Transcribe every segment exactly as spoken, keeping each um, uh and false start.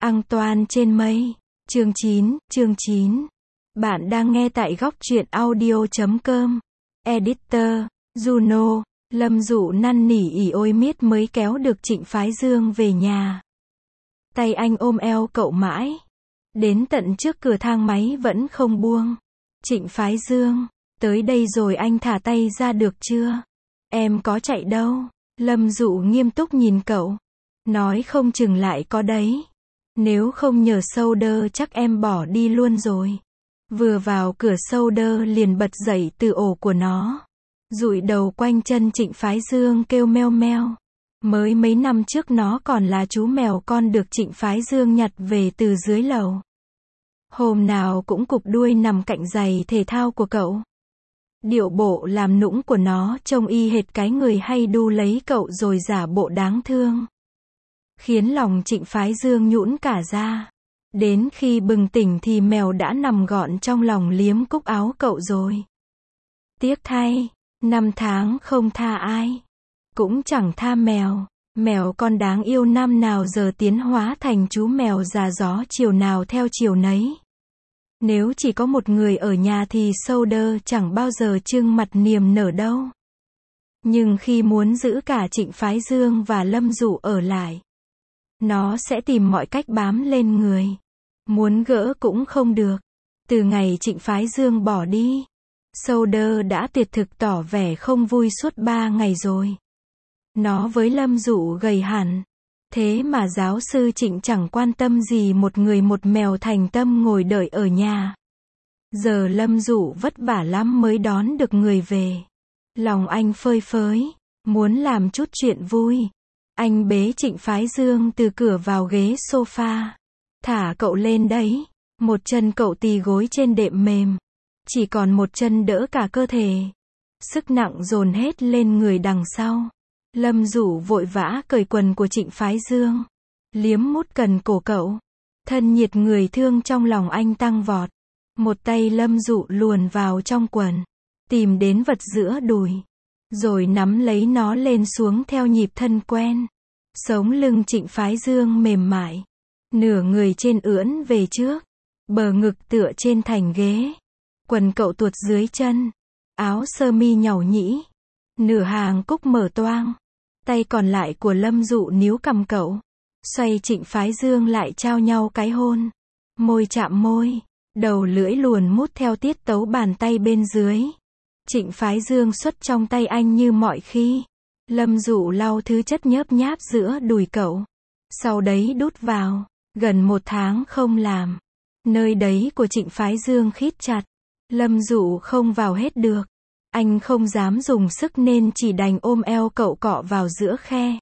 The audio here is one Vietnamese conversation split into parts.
Antoine trên mây. Chương chín, chương chín. Bạn đang nghe tại góc truyện audio chấm com. Editor, Juno. Lâm Dụ năn nỉ ỉ ôi miết mới kéo được Trịnh Phái Dương về nhà. Tay anh ôm eo cậu mãi. Đến tận trước cửa thang máy vẫn không buông. Trịnh Phái Dương, tới đây rồi anh thả tay ra được chưa? Em có chạy đâu. Lâm Dụ nghiêm túc nhìn cậu. Nói không chừng lại có đấy. Nếu không nhờ Solder chắc em bỏ đi luôn rồi. Vừa vào cửa Solder liền bật dậy từ ổ của nó. Dụi đầu quanh chân Trịnh Phái Dương kêu meo meo. Mới mấy năm trước nó còn là chú mèo con được Trịnh Phái Dương nhặt về từ dưới lầu. Hôm nào cũng cụp đuôi nằm cạnh giày thể thao của cậu. Điệu bộ làm nũng của nó trông y hệt cái người hay đu lấy cậu rồi giả bộ đáng thương. Khiến lòng Trịnh Phái Dương nhũn cả ra. Đến khi bừng tỉnh thì mèo đã nằm gọn trong lòng liếm cúc áo cậu rồi. Tiếc thay, năm tháng không tha ai. Cũng chẳng tha mèo. Mèo con đáng yêu năm nào giờ tiến hóa thành chú mèo già gió chiều nào theo chiều nấy. Nếu chỉ có một người ở nhà thì Solder chẳng bao giờ trưng mặt niềm nở đâu. Nhưng khi muốn giữ cả Trịnh Phái Dương và Lâm Dụ ở lại, nó sẽ tìm mọi cách bám lên người. Muốn gỡ cũng không được. Từ ngày Trịnh Phái Dương bỏ đi, Solder đã tuyệt thực tỏ vẻ không vui suốt ba ngày rồi. Nó với Lâm Dụ gầy hẳn. Thế mà giáo sư Trịnh chẳng quan tâm gì một người một mèo thành tâm ngồi đợi ở nhà. Giờ Lâm Dụ vất vả lắm mới đón được người về. Lòng anh phơi phới, muốn làm chút chuyện vui. Anh bế Trịnh Phái Dương từ cửa vào ghế sofa. Thả cậu lên đấy. Một chân cậu tì gối trên đệm mềm. Chỉ còn một chân đỡ cả cơ thể. Sức nặng dồn hết lên người đằng sau. Lâm Dụ vội vã cởi quần của Trịnh Phái Dương. Liếm mút cần cổ cậu. Thân nhiệt người thương trong lòng anh tăng vọt. Một tay Lâm Dụ luồn vào trong quần. Tìm đến vật giữa đùi. Rồi nắm lấy nó lên xuống theo nhịp thân quen. Sống lưng Trịnh Phái Dương mềm mại. Nửa người trên ưỡn về trước. Bờ ngực tựa trên thành ghế. Quần cậu tuột dưới chân. Áo sơ mi nhàu nhĩ. Nửa hàng cúc mở toang. Tay còn lại của Lâm Dụ níu cằm cậu. Xoay Trịnh Phái Dương lại trao nhau cái hôn. Môi chạm môi. Đầu lưỡi luồn mút theo tiết tấu bàn tay bên dưới. Trịnh Phái Dương xuất trong tay anh như mọi khi. Lâm Dụ lau thứ chất nhớp nháp giữa đùi cậu. Sau đấy đút vào. Gần một tháng không làm. Nơi đấy của Trịnh Phái Dương khít chặt. Lâm Dụ không vào hết được. Anh không dám dùng sức nên chỉ đành ôm eo cậu cọ vào giữa khe.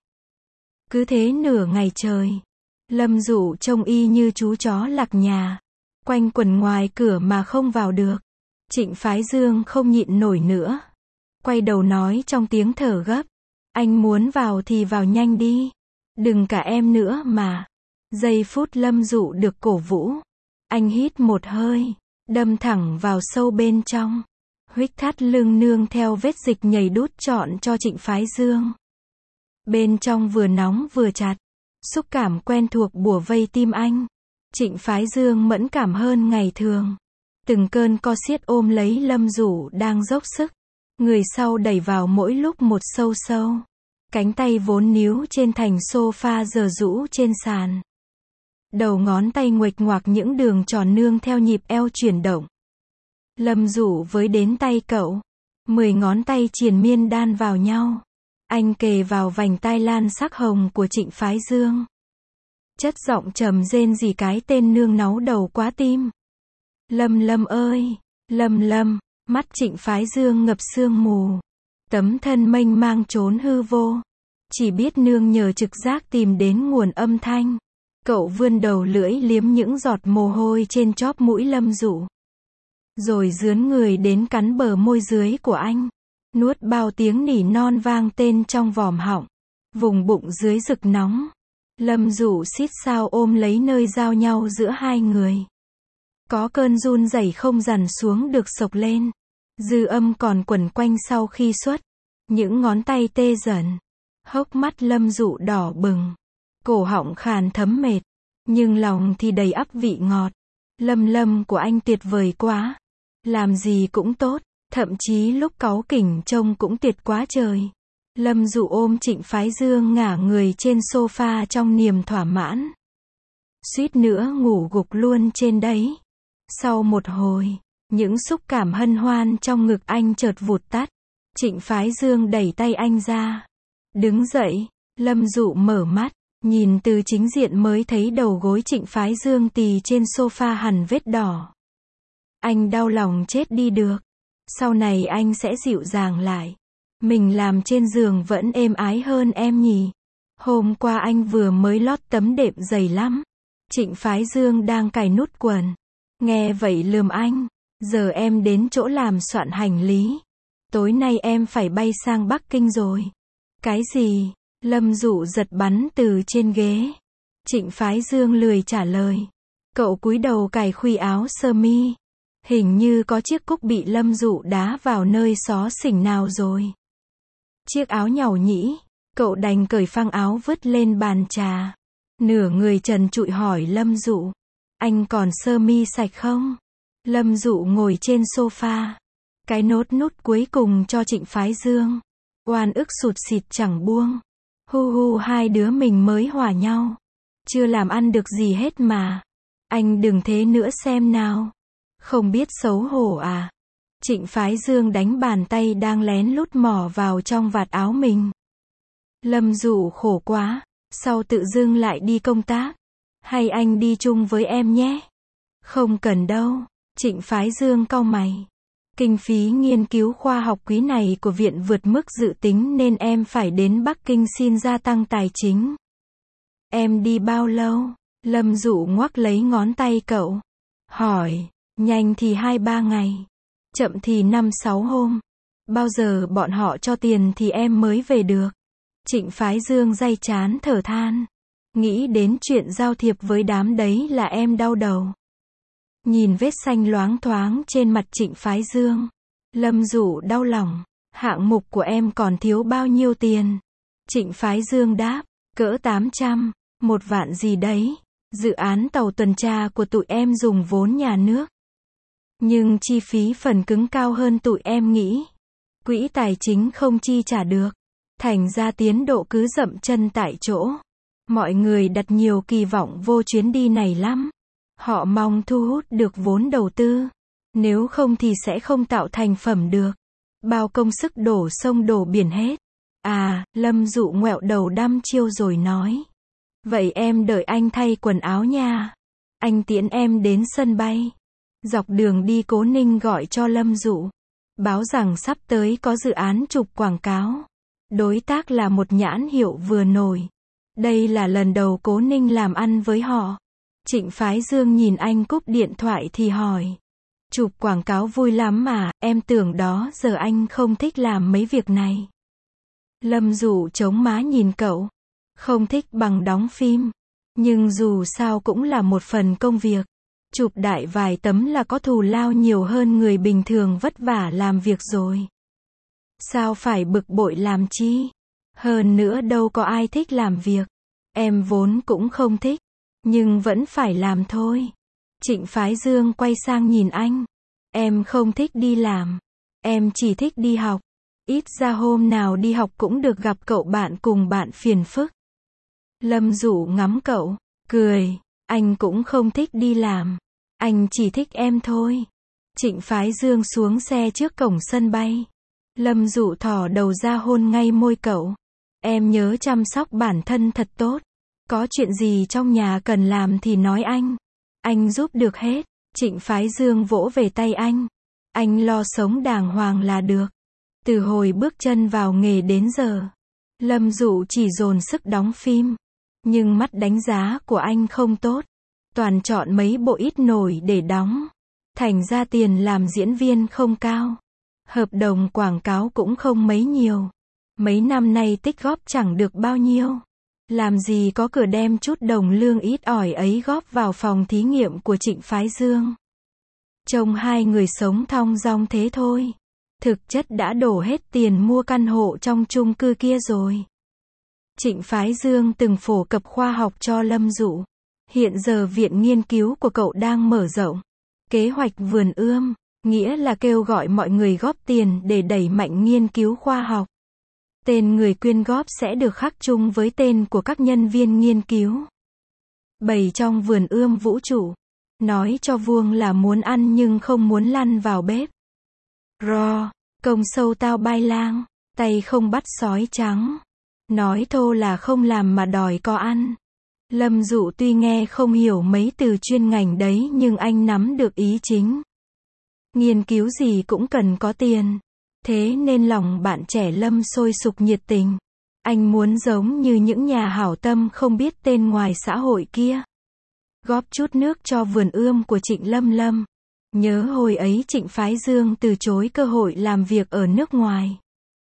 Cứ thế nửa ngày trời. Lâm Dụ trông y như chú chó lạc nhà. Quanh quẩn ngoài cửa mà không vào được. Trịnh Phái Dương không nhịn nổi nữa. Quay đầu nói trong tiếng thở gấp. Anh muốn vào thì vào nhanh đi. Đừng cả em nữa mà. Giây phút Lâm Dụ được cổ vũ. Anh hít một hơi. Đâm thẳng vào sâu bên trong. Huých thắt lưng nương theo vết dịch nhầy đút trọn cho Trịnh Phái Dương. Bên trong vừa nóng vừa chặt. Xúc cảm quen thuộc bủa vây tim anh. Trịnh Phái Dương mẫn cảm hơn ngày thường. Từng cơn co siết ôm lấy Lâm Dụ đang dốc sức. Người sau đẩy vào mỗi lúc một sâu sâu. Cánh tay vốn níu trên thành sofa giờ rũ trên sàn. Đầu ngón tay nguệch ngoạc những đường tròn nương theo nhịp eo chuyển động. Lâm Dụ với đến tay cậu. Mười ngón tay triền miên đan vào nhau. Anh kề vào vành tai lan sắc hồng của Trịnh Phái Dương. Chất giọng trầm rên rỉ cái tên nương náu đầu quá tim. Lâm Lâm ơi, Lâm Lâm. Mắt Trịnh Phái Dương ngập sương mù. Tấm thân mênh mang trốn hư vô. Chỉ biết nương nhờ trực giác tìm đến nguồn âm thanh. Cậu vươn đầu lưỡi liếm những giọt mồ hôi trên chóp mũi Lâm Dụ. Rồi dướn người đến cắn bờ môi dưới của anh. Nuốt bao tiếng nỉ non vang tên trong vòm họng. Vùng bụng dưới rực nóng. Lâm Dụ xít sao ôm lấy nơi giao nhau giữa hai người. Có cơn run rẩy không dằn xuống được sộc lên. Dư âm còn quẩn quanh sau khi xuất. Những ngón tay tê dần. Hốc mắt Lâm Dụ đỏ bừng. Cổ họng khàn thấm mệt. nhưng lòng thì đầy ắp vị ngọt. Lâm Lâm của anh tuyệt vời quá. Làm gì cũng tốt, thậm chí lúc cáu kỉnh trông cũng tuyệt quá trời. Lâm Dụ ôm Trịnh Phái Dương ngả người trên sofa trong niềm thỏa mãn. Suýt nữa ngủ gục luôn trên đấy. Sau một hồi, những xúc cảm hân hoan trong ngực anh chợt vụt tắt. Trịnh Phái Dương đẩy tay anh ra. Đứng dậy, Lâm Dụ mở mắt, nhìn từ chính diện mới thấy đầu gối Trịnh Phái Dương tì trên sofa hằn vết đỏ. Anh đau lòng chết đi được. Sau này anh sẽ dịu dàng lại. Mình làm trên giường vẫn êm ái hơn em nhỉ. Hôm qua anh vừa mới lót tấm đệm dày lắm. Trịnh Phái Dương đang cài nút quần. Nghe vậy lườm anh. Giờ em đến chỗ làm soạn hành lý. Tối nay em phải bay sang Bắc Kinh rồi. Cái gì? Lâm Dụ giật bắn từ trên ghế. Trịnh Phái Dương lười trả lời. Cậu cúi đầu cài khuy áo sơ mi. Hình như có chiếc cúc bị Lâm Dụ đá vào nơi xó xỉnh nào rồi. Chiếc áo nhàu nhĩ. Cậu đành cởi phăng áo vứt lên bàn trà. Nửa người trần trụi hỏi Lâm Dụ. Anh còn sơ mi sạch không? Lâm Dụ ngồi trên sofa. Cái nốt nút cuối cùng cho Trịnh Phái Dương. Oan ức sụt sịt chẳng buông. Hu hu hai đứa mình mới hòa nhau. Chưa làm ăn được gì hết mà. Anh đừng thế nữa xem nào. Không biết xấu hổ à? Trịnh Phái Dương đánh bàn tay đang lén lút mò vào trong vạt áo mình. Lâm Dụ khổ quá. Sau tự dưng lại đi công tác. Hay anh đi chung với em nhé? Không cần đâu. Trịnh Phái Dương cau mày. Kinh phí nghiên cứu khoa học quý này của viện vượt mức dự tính nên em phải đến Bắc Kinh xin gia tăng tài chính. Em đi bao lâu? Lâm Dụ ngoắc lấy ngón tay cậu. Hỏi, nhanh thì hai ba ngày. Chậm thì năm sáu hôm. Bao giờ bọn họ cho tiền thì em mới về được. Trịnh Phái Dương day chán thở than. Nghĩ đến chuyện giao thiệp với đám đấy là em đau đầu. Nhìn vết xanh loáng thoáng trên mặt Trịnh Phái Dương. Lâm Dụ đau lòng. Hạng mục của em còn thiếu bao nhiêu tiền? Trịnh Phái Dương đáp. Cỡ tám trăm, một vạn gì đấy. Dự án tàu tuần tra của tụi em dùng vốn nhà nước. Nhưng chi phí phần cứng cao hơn tụi em nghĩ. Quỹ tài chính không chi trả được. Thành ra tiến độ cứ dậm chân tại chỗ. Mọi người đặt nhiều kỳ vọng vô chuyến đi này lắm. Họ mong thu hút được vốn đầu tư. Nếu không thì sẽ không tạo thành phẩm được. Bao công sức đổ sông đổ biển hết. À, Lâm Dụ ngoẹo đầu đăm chiêu rồi nói. Vậy em đợi anh thay quần áo nha. Anh tiễn em đến sân bay. Dọc đường đi Cố Ninh gọi cho Lâm Dụ. Báo rằng sắp tới có dự án chụp quảng cáo. Đối tác là một nhãn hiệu vừa nổi. Đây là lần đầu Cố Ninh làm ăn với họ. Trịnh Phái Dương nhìn anh cúp điện thoại thì hỏi. Chụp quảng cáo vui lắm mà, em tưởng đó giờ anh không thích làm mấy việc này. Lâm Dụ chống má nhìn cậu. Không thích bằng đóng phim. Nhưng dù sao cũng là một phần công việc. Chụp đại vài tấm là có thù lao nhiều hơn người bình thường vất vả làm việc rồi. Sao phải bực bội làm chi? Hơn nữa đâu có ai thích làm việc. Em vốn cũng không thích. Nhưng vẫn phải làm thôi. Trịnh Phái Dương quay sang nhìn anh. Em không thích đi làm. Em chỉ thích đi học. Ít ra hôm nào đi học cũng được gặp cậu bạn cùng bạn phiền phức. Lâm Dụ ngắm cậu, cười. Anh cũng không thích đi làm. Anh chỉ thích em thôi. Trịnh Phái Dương xuống xe trước cổng sân bay. Lâm Dụ thò đầu ra hôn ngay môi cậu. Em nhớ chăm sóc bản thân thật tốt. Có chuyện gì trong nhà cần làm thì nói anh. Anh giúp được hết. Trịnh Phái Dương vỗ về tay anh. Anh lo sống đàng hoàng là được. Từ hồi bước chân vào nghề đến giờ, Lâm Dụ chỉ dồn sức đóng phim. Nhưng mắt đánh giá của anh không tốt. Toàn chọn mấy bộ ít nổi để đóng. Thành ra tiền làm diễn viên không cao. Hợp đồng quảng cáo cũng không mấy nhiều. Mấy năm nay tích góp chẳng được bao nhiêu. Làm gì có cửa đem chút đồng lương ít ỏi ấy góp vào phòng thí nghiệm của Trịnh Phái Dương. Trông hai người sống thong dong thế thôi. Thực chất đã đổ hết tiền mua căn hộ trong chung cư kia rồi. Trịnh Phái Dương từng phổ cập khoa học cho Lâm Dụ. Hiện giờ viện nghiên cứu của cậu đang mở rộng kế hoạch vườn ươm, nghĩa là kêu gọi mọi người góp tiền để đẩy mạnh nghiên cứu khoa học. Tên người quyên góp sẽ được khắc chung với tên của các nhân viên nghiên cứu. Bầy trong vườn ươm vũ trụ nói cho vuông là muốn ăn nhưng không muốn lăn vào bếp. Ro, công sâu tao bai lang, tay không bắt sói trắng. Nói thô là không làm mà đòi có ăn. Lâm Dụ tuy nghe không hiểu mấy từ chuyên ngành đấy nhưng anh nắm được ý chính. Nghiên cứu gì cũng cần có tiền. Thế nên lòng bạn trẻ Lâm sôi sục nhiệt tình. Anh muốn giống như những nhà hảo tâm không biết tên ngoài xã hội kia. Góp chút nước cho vườn ươm của Trịnh Lâm Lâm. Nhớ hồi ấy Trịnh Phái Dương từ chối cơ hội làm việc ở nước ngoài.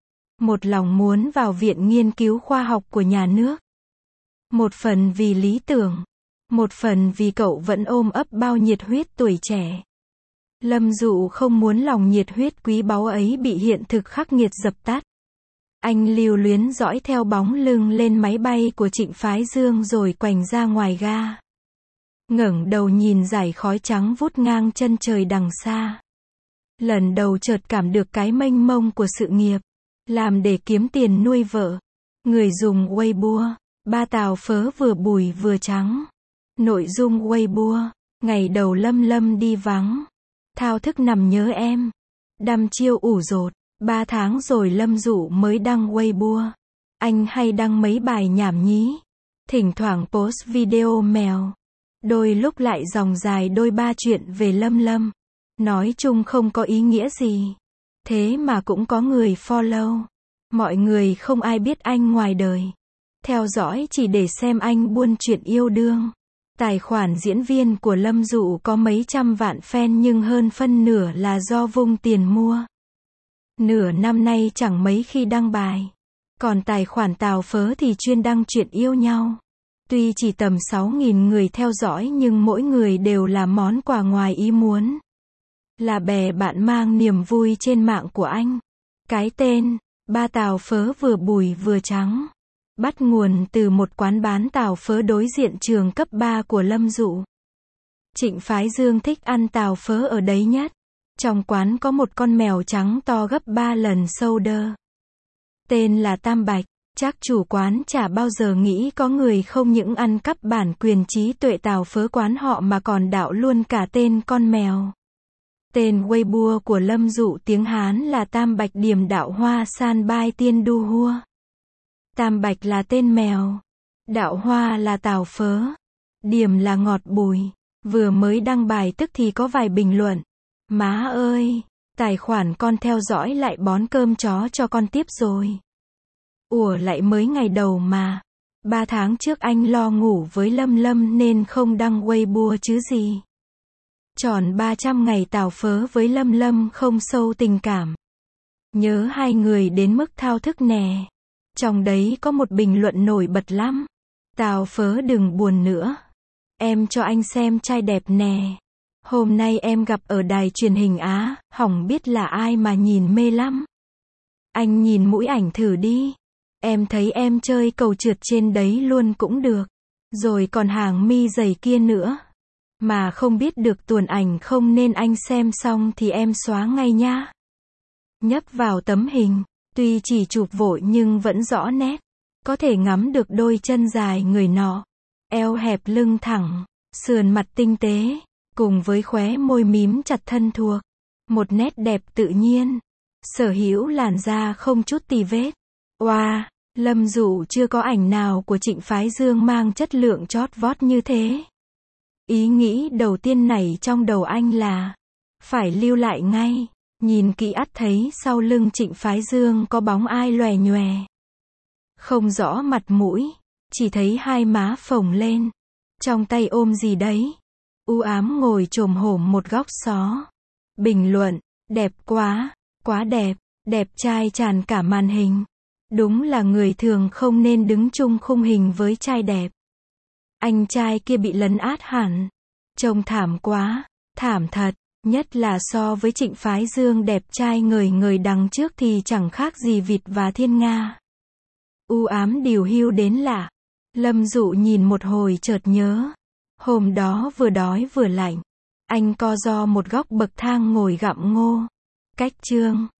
Một lòng muốn vào viện nghiên cứu khoa học của nhà nước. Một phần vì lý tưởng. Một phần vì cậu vẫn ôm ấp bao nhiệt huyết tuổi trẻ. Lâm Dụ không muốn lòng nhiệt huyết quý báu ấy bị hiện thực khắc nghiệt dập tắt. Anh lưu luyến dõi theo bóng lưng lên máy bay của Trịnh Phái Dương rồi quành ra ngoài ga. Ngẩng đầu nhìn dải khói trắng vút ngang chân trời đằng xa. Lần đầu chợt cảm được cái mênh mông của sự nghiệp. Làm để kiếm tiền nuôi vợ. Người dùng Weibo. Ba tàu phớ vừa bùi vừa trắng. Nội dung Weibo. Ngày đầu Lâm Lâm đi vắng. Thao thức nằm nhớ em. Đăm chiêu ủ rột. Ba tháng rồi Lâm Dụ mới đăng Weibo. Anh hay đăng mấy bài nhảm nhí. Thỉnh thoảng post video mèo. Đôi lúc lại dòng dài đôi ba chuyện về Lâm Lâm. Nói chung không có ý nghĩa gì. Thế mà cũng có người follow. Mọi người không ai biết anh ngoài đời. Theo dõi chỉ để xem anh buôn chuyện yêu đương. Tài khoản diễn viên của Lâm Dụ có mấy trăm vạn fan nhưng hơn phân nửa là do vung tiền mua. Nửa năm nay chẳng mấy khi đăng bài. Còn tài khoản Tào Phớ thì chuyên đăng chuyện yêu nhau. Tuy chỉ tầm sáu nghìn người theo dõi nhưng mỗi người đều là món quà ngoài ý muốn. Là bè bạn mang niềm vui trên mạng của anh. Cái tên, ba tàu phớ vừa bùi vừa trắng. Bắt nguồn từ một quán bán tàu phớ đối diện trường cấp ba của Lâm Dụ. Trịnh Phái Dương thích ăn tàu phớ ở đấy nhất. Trong quán có một con mèo trắng to gấp ba lần shoulder. Tên là Tam Bạch. Chắc chủ quán chả bao giờ nghĩ có người không những ăn cắp bản quyền trí tuệ tàu phớ quán họ mà còn đạo luôn cả tên con mèo. Tên Weibo của Lâm Dụ tiếng Hán là Tam Bạch Điểm Đạo Hoa San Bai Tiên Đu Hua. Tam Bạch là tên mèo. Đạo Hoa là tàu phớ. Điểm là ngọt bùi. Vừa mới đăng bài tức thì có vài bình luận. Má ơi, tài khoản con theo dõi lại bón cơm chó cho con tiếp rồi. Ủa lại mới ngày đầu mà. Ba tháng trước anh lo ngủ với Lâm Lâm nên không đăng Weibo chứ gì. Tròn ba trăm ngày tào phớ với Lâm Lâm không sâu tình cảm. Nhớ hai người đến mức thao thức nè. Trong đấy có một bình luận nổi bật lắm. Tào phớ đừng buồn nữa. Em cho anh xem trai đẹp nè. Hôm nay em gặp ở đài truyền hình Á, hỏng biết là ai mà nhìn mê lắm. Anh nhìn mũi ảnh thử đi. Em thấy em chơi cầu trượt trên đấy luôn cũng được. Rồi còn hàng mi dày kia nữa. Mà không biết được tuồn ảnh không nên anh xem xong thì em xóa ngay nhá. Nhấp vào tấm hình. Tuy chỉ chụp vội nhưng vẫn rõ nét. Có thể ngắm được đôi chân dài người nọ. Eo hẹp lưng thẳng. Sườn mặt tinh tế. Cùng với khóe môi mím chặt thân thuộc. Một nét đẹp tự nhiên. Sở hữu làn da không chút tì vết. Oa, Lâm Dụ chưa có ảnh nào của Trịnh Phái Dương mang chất lượng chót vót như thế. Ý nghĩ đầu tiên nảy trong đầu anh là phải lưu lại ngay. Nhìn kỹ ắt thấy sau lưng Trịnh Phái Dương có bóng ai lòe nhòe. Không rõ mặt mũi, chỉ thấy hai má phồng lên. Trong tay ôm gì đấy. U ám ngồi chồm hổm một góc xó. Bình luận, đẹp quá, quá đẹp, đẹp trai tràn cả màn hình. Đúng là người thường không nên đứng chung khung hình với trai đẹp. Anh trai kia bị lấn át hẳn. Trông thảm quá, thảm thật, nhất là so với Trịnh Phái Dương đẹp trai ngời ngời đằng trước thì chẳng khác gì vịt và thiên nga. U ám điều hưu đến lạ. Lâm Dụ nhìn một hồi chợt nhớ. Hôm đó vừa đói vừa lạnh. Anh co ro một góc bậc thang ngồi gặm ngô. Cách chương.